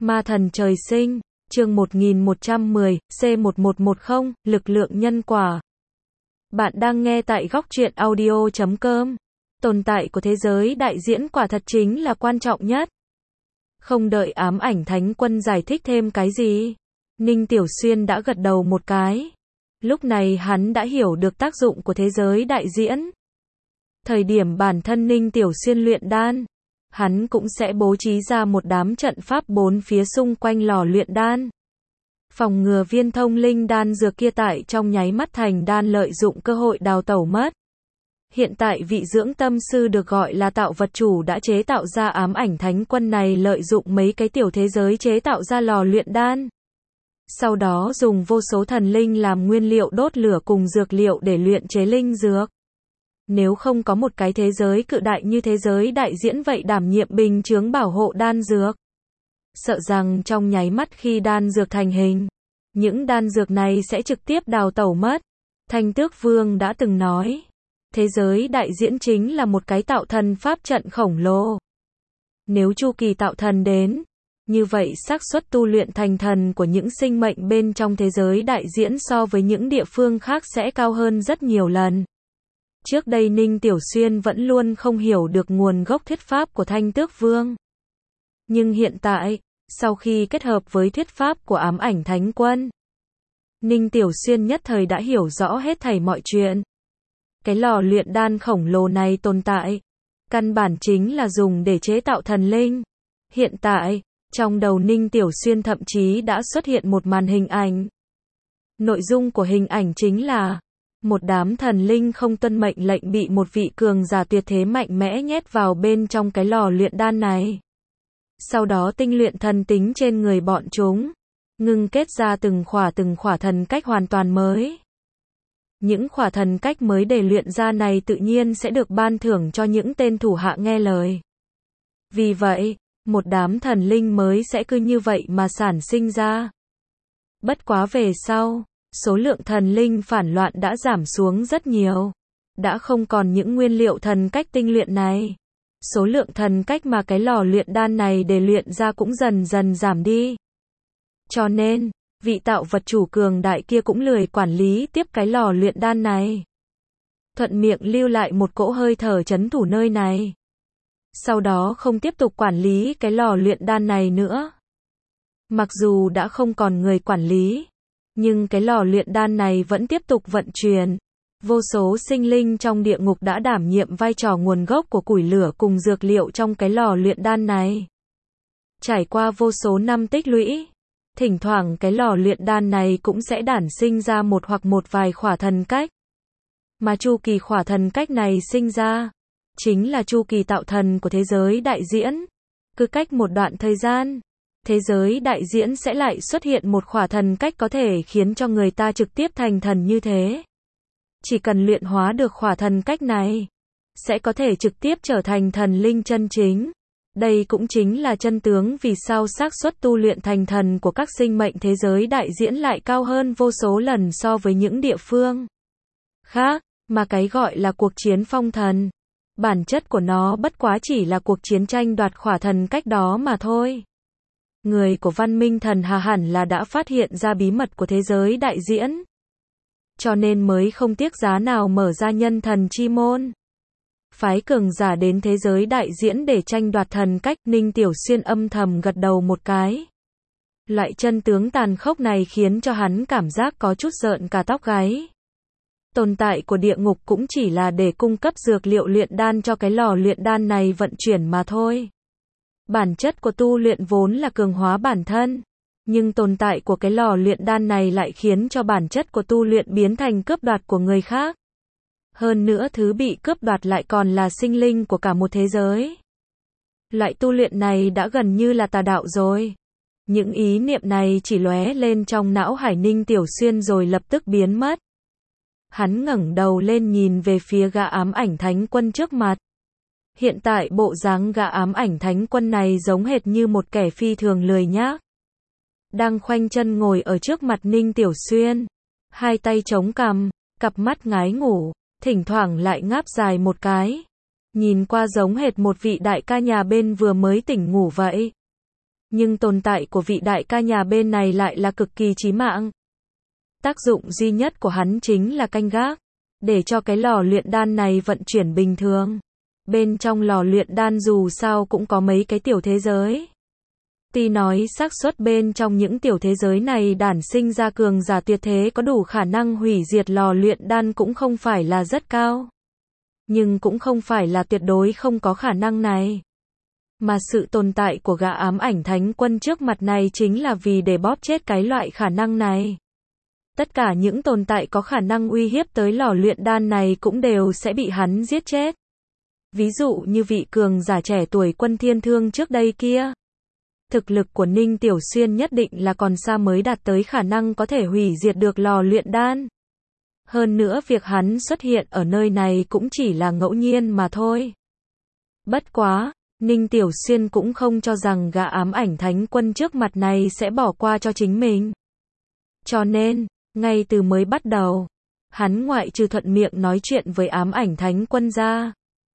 Ma thần trời sinh, chương 1110, C1110, lực lượng nhân quả. Bạn đang nghe tại góc truyện audio.com. Tồn tại của thế giới đại diễn quả thật chính là quan trọng nhất. Không đợi Ám Ảnh Thánh Quân giải thích thêm cái gì, Ninh Tiểu Xuyên đã gật đầu một cái. Lúc này hắn đã hiểu được tác dụng của thế giới đại diễn. Thời điểm bản thân Ninh Tiểu Xuyên luyện đan, hắn cũng sẽ bố trí ra một đám trận pháp bốn phía xung quanh lò luyện đan. Phòng ngừa viên thông linh đan dược kia tại trong nháy mắt thành đan lợi dụng cơ hội đào tẩu mất. Hiện tại vị dưỡng tâm sư được gọi là tạo vật chủ đã chế tạo ra Ám Ảnh Thánh Quân này lợi dụng mấy cái tiểu thế giới chế tạo ra lò luyện đan. Sau đó dùng vô số thần linh làm nguyên liệu đốt lửa cùng dược liệu để luyện chế linh dược. Nếu không có một cái thế giới cự đại như thế giới đại diễn vậy đảm nhiệm bình chướng bảo hộ đan dược, sợ rằng trong nháy mắt khi đan dược thành hình, những đan dược này sẽ trực tiếp đào tẩu mất. Thanh Tước Vương đã từng nói, thế giới đại diễn chính là một cái tạo thần pháp trận khổng lồ. Nếu chu kỳ tạo thần đến, như vậy xác suất tu luyện thành thần của những sinh mệnh bên trong thế giới đại diễn so với những địa phương khác sẽ cao hơn rất nhiều lần. Trước đây Ninh Tiểu Xuyên vẫn luôn không hiểu được nguồn gốc thuyết pháp của Thanh Tước Vương. Nhưng hiện tại, sau khi kết hợp với thuyết pháp của Ám Ảnh Thánh Quân, Ninh Tiểu Xuyên nhất thời đã hiểu rõ hết thảy mọi chuyện. Cái lò luyện đan khổng lồ này tồn tại, căn bản chính là dùng để chế tạo thần linh. Hiện tại, trong đầu Ninh Tiểu Xuyên thậm chí đã xuất hiện một màn hình ảnh. Nội dung của hình ảnh chính là một đám thần linh không tuân mệnh lệnh bị một vị cường giả tuyệt thế mạnh mẽ nhét vào bên trong cái lò luyện đan này. Sau đó tinh luyện thần tính trên người bọn chúng, ngưng kết ra từng khỏa thần cách hoàn toàn mới. Những khỏa thần cách mới để luyện ra này tự nhiên sẽ được ban thưởng cho những tên thủ hạ nghe lời. Vì vậy, một đám thần linh mới sẽ cứ như vậy mà sản sinh ra. Bất quá về sau, số lượng thần linh phản loạn đã giảm xuống rất nhiều. Đã không còn những nguyên liệu thần cách tinh luyện này. Số lượng thần cách mà cái lò luyện đan này để luyện ra cũng dần dần giảm đi. Cho nên, vị tạo vật chủ cường đại kia cũng lười quản lý tiếp cái lò luyện đan này. Thuận miệng lưu lại một cỗ hơi thở trấn thủ nơi này. Sau đó không tiếp tục quản lý cái lò luyện đan này nữa. Mặc dù đã không còn người quản lý, nhưng cái lò luyện đan này vẫn tiếp tục vận chuyển. Vô số sinh linh trong địa ngục đã đảm nhiệm vai trò nguồn gốc của củi lửa cùng dược liệu trong cái lò luyện đan này. Trải qua vô số năm tích lũy, thỉnh thoảng cái lò luyện đan này cũng sẽ đản sinh ra một hoặc một vài khỏa thần cách. Mà chu kỳ khỏa thần cách này sinh ra, chính là chu kỳ tạo thần của thế giới đại diễn. Cứ cách một đoạn thời gian, thế giới đại diễn sẽ lại xuất hiện một khỏa thần cách có thể khiến cho người ta trực tiếp thành thần như thế. Chỉ cần luyện hóa được khỏa thần cách này, sẽ có thể trực tiếp trở thành thần linh chân chính. Đây cũng chính là chân tướng vì sao xác suất tu luyện thành thần của các sinh mệnh thế giới đại diễn lại cao hơn vô số lần so với những địa phương khác, mà cái gọi là cuộc chiến phong thần, bản chất của nó bất quá chỉ là cuộc chiến tranh đoạt khỏa thần cách đó mà thôi. Người của văn minh thần hà hẳn là đã phát hiện ra bí mật của thế giới đại diễn, cho nên mới không tiếc giá nào mở ra nhân thần chi môn, phái cường giả đến thế giới đại diễn để tranh đoạt thần cách. Ninh Tiểu Xuyên âm thầm gật đầu một cái. Loại chân tướng tàn khốc này khiến cho hắn cảm giác có chút rợn cả tóc gáy. Tồn tại của địa ngục cũng chỉ là để cung cấp dược liệu luyện đan cho cái lò luyện đan này vận chuyển mà thôi. Bản chất của tu luyện vốn là cường hóa bản thân, nhưng tồn tại của cái lò luyện đan này lại khiến cho bản chất của tu luyện biến thành cướp đoạt của người khác. Hơn nữa thứ bị cướp đoạt lại còn là sinh linh của cả một thế giới. Loại tu luyện này đã gần như là tà đạo rồi. Những ý niệm này chỉ lóe lên trong não hải Ninh Tiểu Xuyên rồi lập tức biến mất. Hắn ngẩng đầu lên nhìn về phía gã Ám Ảnh Thánh Quân trước mặt. Hiện tại bộ dáng gã Ám Ảnh Thánh Quân này giống hệt như một kẻ phi thường lười nhác. Đang khoanh chân ngồi ở trước mặt Ninh Tiểu Xuyên. Hai tay chống cằm, cặp mắt ngái ngủ, thỉnh thoảng lại ngáp dài một cái. Nhìn qua giống hệt một vị đại ca nhà bên vừa mới tỉnh ngủ vậy. Nhưng tồn tại của vị đại ca nhà bên này lại là cực kỳ chí mạng. Tác dụng duy nhất của hắn chính là canh gác, để cho cái lò luyện đan này vận chuyển bình thường. Bên trong lò luyện đan dù sao cũng có mấy cái tiểu thế giới. Tuy nói xác suất bên trong những tiểu thế giới này đản sinh ra cường giả tuyệt thế có đủ khả năng hủy diệt lò luyện đan cũng không phải là rất cao. Nhưng cũng không phải là tuyệt đối không có khả năng này. Mà sự tồn tại của gã ám ảnh thánh quân trước mặt này chính là vì để bóp chết cái loại khả năng này. Tất cả những tồn tại có khả năng uy hiếp tới lò luyện đan này cũng đều sẽ bị hắn giết chết. Ví dụ như vị cường giả trẻ tuổi Quân Thiên Thương trước đây kia. Thực lực của Ninh Tiểu Xuyên nhất định là còn xa mới đạt tới khả năng có thể hủy diệt được lò luyện đan. Hơn nữa việc hắn xuất hiện ở nơi này cũng chỉ là ngẫu nhiên mà thôi. Bất quá, Ninh Tiểu Xuyên cũng không cho rằng gã ám ảnh thánh quân trước mặt này sẽ bỏ qua cho chính mình. Cho nên, ngay từ mới bắt đầu, hắn ngoại trừ thuận miệng nói chuyện với ám ảnh thánh quân ra,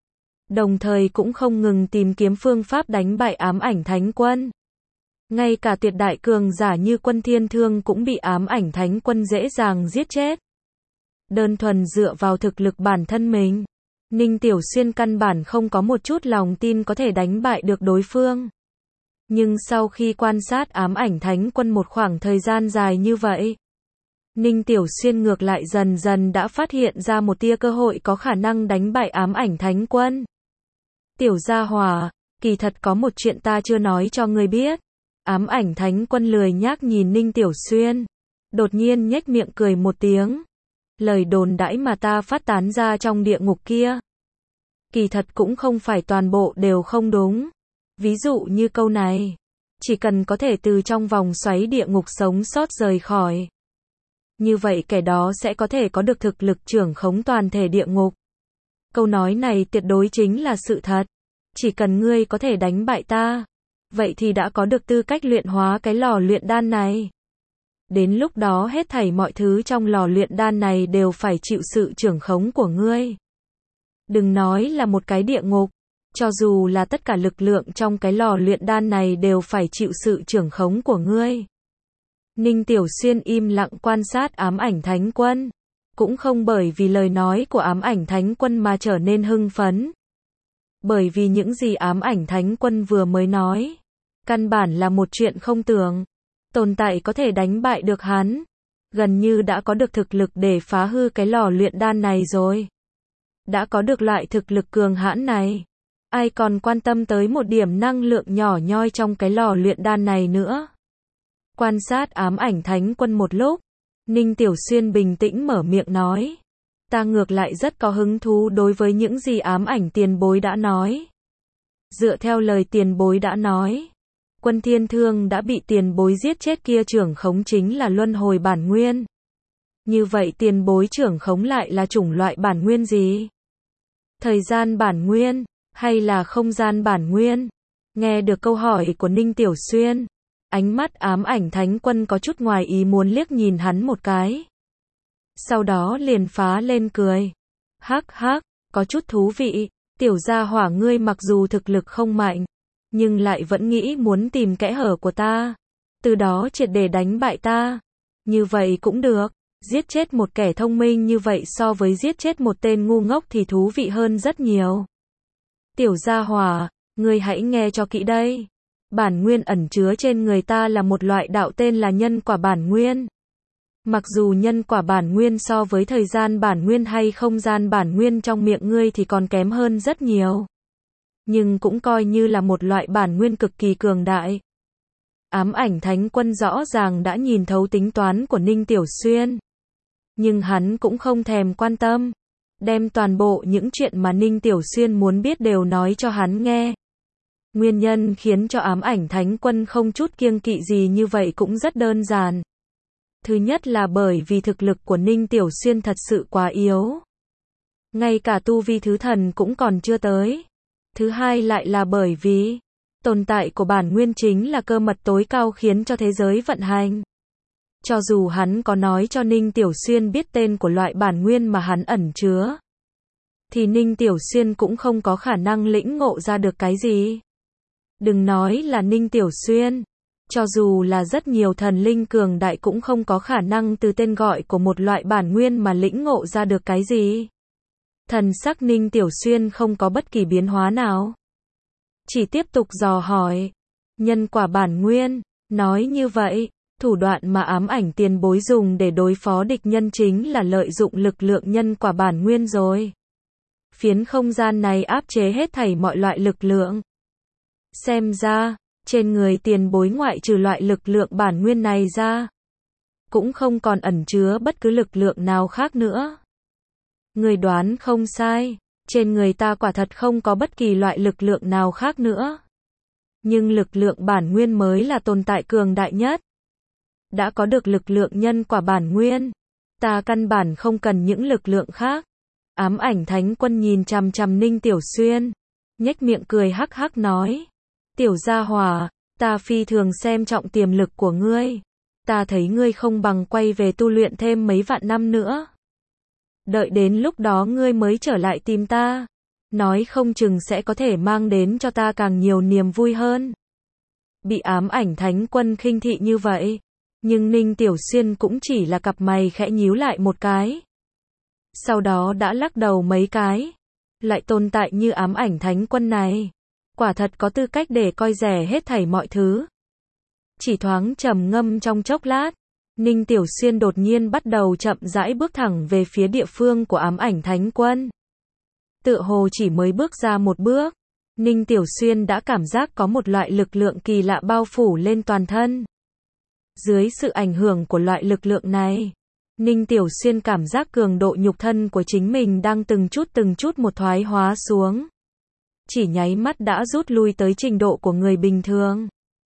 đồng thời cũng không ngừng tìm kiếm phương pháp đánh bại ám ảnh thánh quân. Ngay cả tuyệt đại cường giả như Quân Thiên Thương cũng bị ám ảnh thánh quân dễ dàng giết chết. Đơn thuần dựa vào thực lực bản thân mình, Ninh Tiểu Xuyên căn bản không có một chút lòng tin có thể đánh bại được đối phương. Nhưng sau khi quan sát ám ảnh thánh quân một khoảng thời gian dài như vậy, Ninh Tiểu Xuyên ngược lại dần dần đã phát hiện ra một tia cơ hội có khả năng đánh bại ám ảnh thánh quân. Tiểu gia hỏa, kỳ thật có một chuyện ta chưa nói cho ngươi biết. Ám ảnh thánh quân lười nhác nhìn Ninh Tiểu Xuyên, đột nhiên nhếch miệng cười một tiếng. Lời đồn đãi mà ta phát tán ra trong địa ngục kia, kỳ thật cũng không phải toàn bộ đều không đúng. Ví dụ như câu này, chỉ cần có thể từ trong vòng xoáy địa ngục sống sót rời khỏi, như vậy kẻ đó sẽ có thể có được thực lực trưởng khống toàn thể địa ngục. Câu nói này tuyệt đối chính là sự thật. Chỉ cần ngươi có thể đánh bại ta, vậy thì đã có được tư cách luyện hóa cái lò luyện đan này. Đến lúc đó hết thảy mọi thứ trong lò luyện đan này đều phải chịu sự trưởng khống của ngươi. Đừng nói là một cái địa ngục, cho dù là tất cả lực lượng trong cái lò luyện đan này đều phải chịu sự trưởng khống của ngươi. Ninh Tiểu Xuyên im lặng quan sát ám ảnh thánh quân, cũng không bởi vì lời nói của ám ảnh thánh quân mà trở nên hưng phấn. Bởi vì những gì ám ảnh thánh quân vừa mới nói, căn bản là một chuyện không tưởng. Tồn tại có thể đánh bại được hắn, gần như đã có được thực lực để phá hư cái lò luyện đan này rồi. Đã có được loại thực lực cường hãn này, ai còn quan tâm tới một điểm năng lượng nhỏ nhoi trong cái lò luyện đan này nữa. Quan sát ám ảnh thánh quân một lúc, Ninh Tiểu Xuyên bình tĩnh mở miệng nói. Ta ngược lại rất có hứng thú đối với những gì ám ảnh tiền bối đã nói. Dựa theo lời tiền bối đã nói, Quân Thiên Thương đã bị tiền bối giết chết kia trưởng khống chính là luân hồi bản nguyên. Như vậy tiền bối trưởng khống lại là chủng loại bản nguyên gì? Thời gian bản nguyên, hay là không gian bản nguyên? Nghe được câu hỏi của Ninh Tiểu Xuyên, ánh mắt ám ảnh thánh quân có chút ngoài ý muốn liếc nhìn hắn một cái. Sau đó liền phá lên cười. Hắc hắc, có chút thú vị, tiểu gia hỏa ngươi mặc dù thực lực không mạnh, nhưng lại vẫn nghĩ muốn tìm kẽ hở của ta, từ đó triệt để đánh bại ta. Như vậy cũng được, giết chết một kẻ thông minh như vậy so với giết chết một tên ngu ngốc thì thú vị hơn rất nhiều. Tiểu gia hỏa, ngươi hãy nghe cho kỹ đây. Bản nguyên ẩn chứa trên người ta là một loại đạo tên là nhân quả bản nguyên. Mặc dù nhân quả bản nguyên so với thời gian bản nguyên hay không gian bản nguyên trong miệng ngươi thì còn kém hơn rất nhiều, nhưng cũng coi như là một loại bản nguyên cực kỳ cường đại. Ám ảnh thánh quân rõ ràng đã nhìn thấu tính toán của Ninh Tiểu Xuyên, nhưng hắn cũng không thèm quan tâm, đem toàn bộ những chuyện mà Ninh Tiểu Xuyên muốn biết đều nói cho hắn nghe. Nguyên nhân khiến cho ám ảnh thánh quân không chút kiêng kỵ gì như vậy cũng rất đơn giản. Thứ nhất là bởi vì thực lực của Ninh Tiểu Xuyên thật sự quá yếu. Ngay cả tu vi thứ thần cũng còn chưa tới. Thứ hai lại là bởi vì tồn tại của bản nguyên chính là cơ mật tối cao khiến cho thế giới vận hành. Cho dù hắn có nói cho Ninh Tiểu Xuyên biết tên của loại bản nguyên mà hắn ẩn chứa, thì Ninh Tiểu Xuyên cũng không có khả năng lĩnh ngộ ra được cái gì. Đừng nói là Ninh Tiểu Xuyên, Cho dù là rất nhiều thần linh cường đại cũng không có khả năng từ tên gọi của một loại bản nguyên mà lĩnh ngộ ra được cái gì. Thần sắc Ninh Tiểu Xuyên không có bất kỳ biến hóa nào. Chỉ tiếp tục dò hỏi. Nhân quả bản nguyên, nói như vậy, thủ đoạn mà ám ảnh tiền bối dùng để đối phó địch nhân chính là lợi dụng lực lượng nhân quả bản nguyên rồi. Phiến không gian này áp chế hết thảy mọi loại lực lượng. Xem ra, trên người tiền bối ngoại trừ loại lực lượng bản nguyên này ra, cũng không còn ẩn chứa bất cứ lực lượng nào khác nữa. Người đoán không sai, trên người ta quả thật không có bất kỳ loại lực lượng nào khác nữa. Nhưng lực lượng bản nguyên mới là tồn tại cường đại nhất. Đã có được lực lượng nhân quả bản nguyên, ta căn bản không cần những lực lượng khác. Ám ảnh thánh quân nhìn chằm chằm Ninh Tiểu Xuyên, nhếch miệng cười hắc hắc nói. Tiểu gia hỏa, ta phi thường xem trọng tiềm lực của ngươi. Ta thấy ngươi không bằng quay về tu luyện thêm mấy vạn năm nữa. Đợi đến lúc đó ngươi mới trở lại tìm ta. Nói không chừng sẽ có thể mang đến cho ta càng nhiều niềm vui hơn. Bị ám ảnh thánh quân khinh thị như vậy. Nhưng Ninh Tiểu Xuyên cũng chỉ là cặp mày khẽ nhíu lại một cái. Sau đó đã lắc đầu mấy cái. Lại tồn tại như ám ảnh thánh quân này. Quả thật có tư cách để coi rẻ hết thảy mọi thứ. Chỉ thoáng trầm ngâm trong chốc lát. Ninh Tiểu Xuyên đột nhiên bắt đầu chậm rãi bước thẳng về phía địa phương của ám ảnh thánh quân. Tựa hồ chỉ mới bước ra một bước. Ninh Tiểu Xuyên đã cảm giác có một loại lực lượng kỳ lạ bao phủ lên toàn thân. Dưới sự ảnh hưởng của loại lực lượng này, Ninh Tiểu Xuyên cảm giác cường độ nhục thân của chính mình đang từng chút một thoái hóa xuống. Chỉ nháy mắt đã rút lui tới trình độ của người bình thường.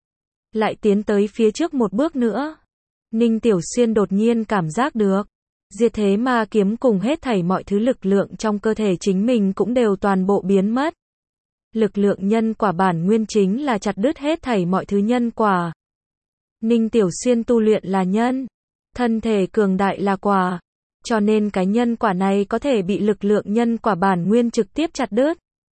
Lại tiến tới phía trước một bước nữa. Ninh Tiểu Xuyên đột nhiên cảm giác được. Diệt thế ma kiếm cùng hết thảy mọi thứ lực lượng trong cơ thể chính mình cũng đều toàn bộ biến mất. Lực lượng nhân quả bản nguyên chính là chặt đứt hết thảy mọi thứ nhân quả. Ninh Tiểu Xuyên tu luyện là nhân, thân thể cường đại là quả, cho nên cái nhân quả này có thể bị lực lượng nhân quả bản nguyên trực tiếp chặt đứt.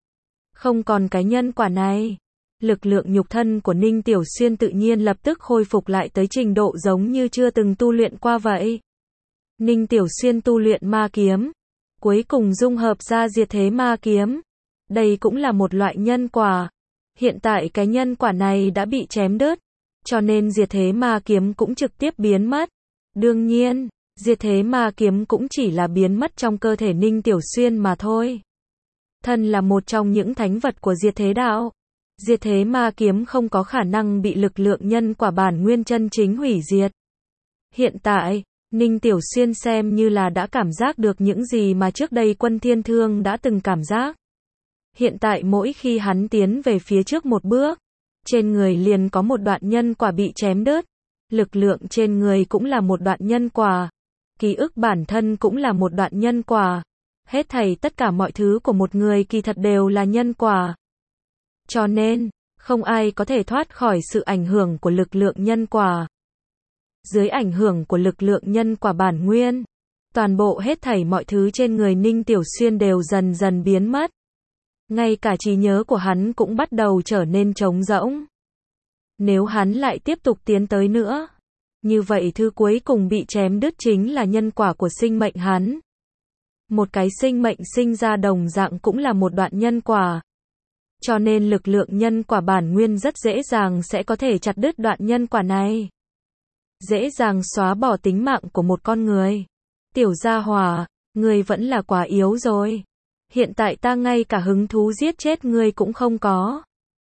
Không còn cái nhân quả này, lực lượng nhục thân của Ninh Tiểu Xuyên tự nhiên lập tức khôi phục lại tới trình độ giống như chưa từng tu luyện qua vậy. Ninh Tiểu Xuyên tu luyện ma kiếm, cuối cùng dung hợp ra diệt thế ma kiếm. Đây cũng là một loại nhân quả. Hiện tại cái nhân quả này đã bị chém đứt, cho nên diệt thế ma kiếm cũng trực tiếp biến mất. Đương nhiên, diệt thế ma kiếm cũng chỉ là biến mất trong cơ thể Ninh Tiểu Xuyên mà thôi. Thân là một trong những thánh vật của diệt thế đạo, diệt thế ma kiếm không có khả năng bị lực lượng nhân quả bản nguyên chân chính hủy diệt. Hiện tại, Ninh Tiểu Xuyên xem như là đã cảm giác được những gì mà trước đây Quân Thiên Thương đã từng cảm giác. Hiện tại mỗi khi hắn tiến về phía trước một bước, trên người liền có một đoạn nhân quả bị chém đứt. Lực lượng trên người cũng là một đoạn nhân quả. Ký ức bản thân cũng là một đoạn nhân quả. Hết thảy tất cả mọi thứ của một người kỳ thật đều là nhân quả. Cho nên, không ai có thể thoát khỏi sự ảnh hưởng của lực lượng nhân quả. Dưới ảnh hưởng của lực lượng nhân quả bản nguyên, toàn bộ hết thảy mọi thứ trên người Ninh Tiểu Xuyên đều dần dần biến mất. Ngay cả trí nhớ của hắn cũng bắt đầu trở nên trống rỗng. Nếu hắn lại tiếp tục tiến tới nữa, như vậy thứ cuối cùng bị chém đứt chính là nhân quả của sinh mệnh hắn. Một cái sinh mệnh sinh ra đồng dạng cũng là một đoạn nhân quả. Cho nên lực lượng nhân quả bản nguyên rất dễ dàng sẽ có thể chặt đứt đoạn nhân quả này. Dễ dàng xóa bỏ tính mạng của một con người. Tiểu gia hỏa, ngươi vẫn là quá yếu rồi. Hiện tại ta ngay cả hứng thú giết chết ngươi cũng không có.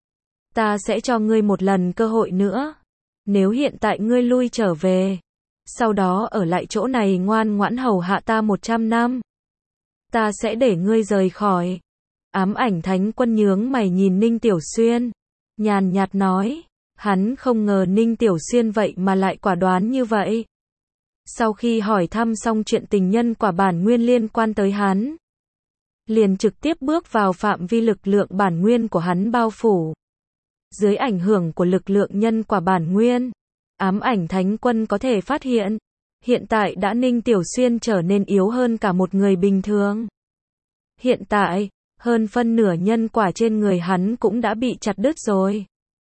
Ta sẽ cho ngươi một lần cơ hội nữa. Nếu hiện tại ngươi lui trở về, sau đó ở lại chỗ này ngoan ngoãn hầu hạ ta 100 năm, ta sẽ để ngươi rời khỏi. Ám ảnh thánh quân nhướng mày nhìn Ninh Tiểu Xuyên, nhàn nhạt nói. Hắn không ngờ Ninh Tiểu Xuyên vậy mà lại quả đoán như vậy. Sau khi hỏi thăm xong chuyện tình nhân quả bản nguyên liên quan tới hắn, liền trực tiếp bước vào phạm vi lực lượng bản nguyên của hắn bao phủ. Dưới ảnh hưởng của lực lượng nhân quả bản nguyên, ám ảnh thánh quân có thể phát hiện, hiện tại đã Ninh Tiểu Xuyên trở nên yếu hơn cả một người bình thường. Hiện tại, hơn phân nửa nhân quả trên người hắn cũng đã bị chặt đứt rồi.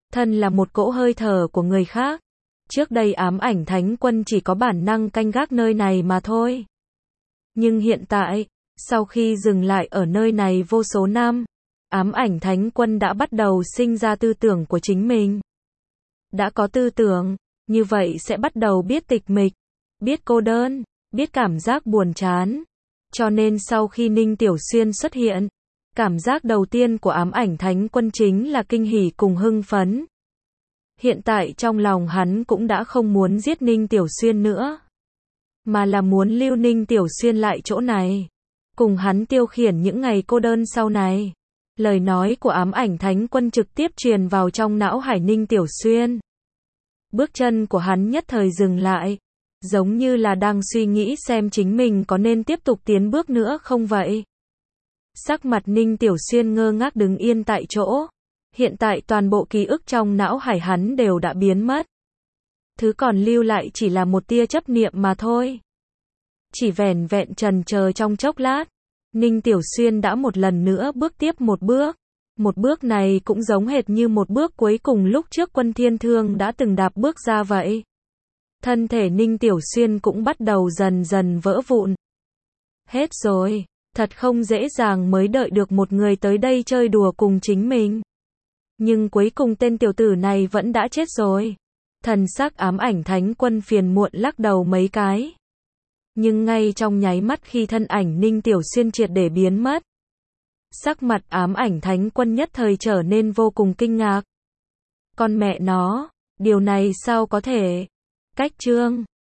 Thân là một cỗ hơi thở của người khác. Trước đây ám ảnh thánh quân chỉ có bản năng canh gác nơi này mà thôi. Nhưng hiện tại, sau khi dừng lại ở nơi này vô số năm, ám ảnh thánh quân đã bắt đầu sinh ra tư tưởng của chính mình. Đã có tư tưởng, như vậy sẽ bắt đầu biết tịch mịch, biết cô đơn, biết cảm giác buồn chán. Cho nên sau khi Ninh Tiểu Xuyên xuất hiện, cảm giác đầu tiên của ám ảnh thánh quân chính là kinh hỉ cùng hưng phấn. Hiện tại trong lòng hắn cũng đã không muốn giết Ninh Tiểu Xuyên nữa, mà là muốn lưu Ninh Tiểu Xuyên lại chỗ này, cùng hắn tiêu khiển những ngày cô đơn sau này. Lời nói của ám ảnh thánh quân trực tiếp truyền vào trong não hải Ninh Tiểu Xuyên. Bước chân của hắn nhất thời dừng lại, giống như là đang suy nghĩ xem chính mình có nên tiếp tục tiến bước nữa không vậy. Sắc mặt Ninh Tiểu Xuyên ngơ ngác đứng yên tại chỗ. Hiện tại toàn bộ ký ức trong não hải hắn đều đã biến mất. Thứ còn lưu lại chỉ là một tia chấp niệm mà thôi. Chỉ vẻn vẹn chần chờ trong chốc lát, Ninh Tiểu Xuyên đã một lần nữa bước tiếp một bước. Một bước này cũng giống hệt như một bước cuối cùng lúc trước Quân Thiên Thương đã từng đạp bước ra vậy. Thân thể Ninh Tiểu Xuyên cũng bắt đầu dần dần vỡ vụn. Hết rồi, thật không dễ dàng mới đợi được một người tới đây chơi đùa cùng chính mình. Nhưng cuối cùng tên tiểu tử này vẫn đã chết rồi. Thần sắc ám ảnh thánh quân phiền muộn lắc đầu mấy cái. Nhưng ngay trong nháy mắt khi thân ảnh Ninh Tiểu Xuyên triệt để biến mất, sắc mặt ám ảnh thánh quân nhất thời trở nên vô cùng kinh ngạc. Con mẹ nó, điều này sao có thể? Cách chương